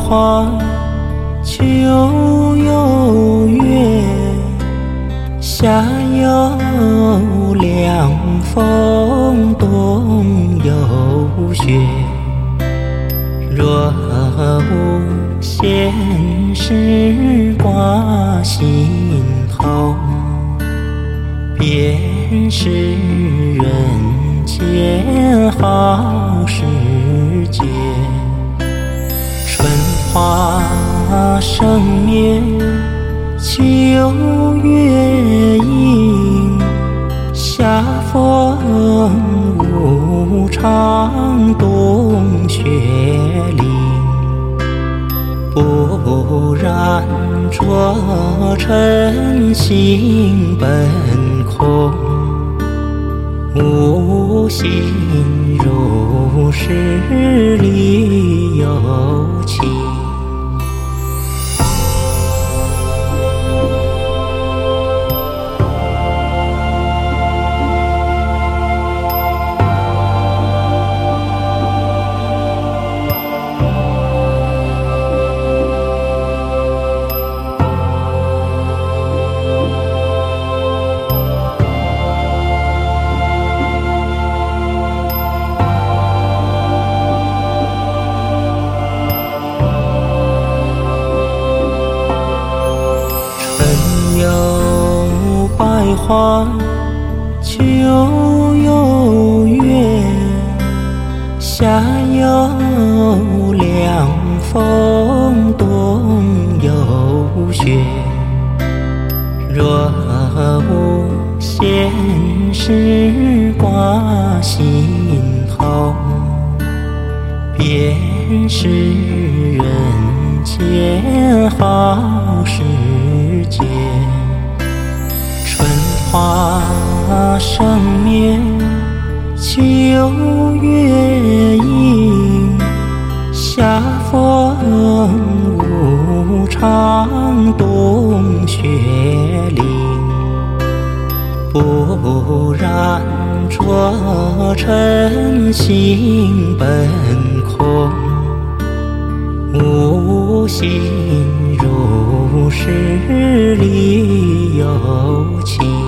花秋有月，夏有凉风，冬有雪。若无闲事挂心头，便是人间好时节。春花生灭，秋月阴，夏风无常，冬雪凌。不然浊尘心本空，无心入世里有情。有百花，秋有月，夏有凉风，冬有雪。若无闲事挂心头，便是人间好时节。春花生灭，秋月阴，夏风无常，冬雪凌。不然浊尘心本空，无心入世里有情。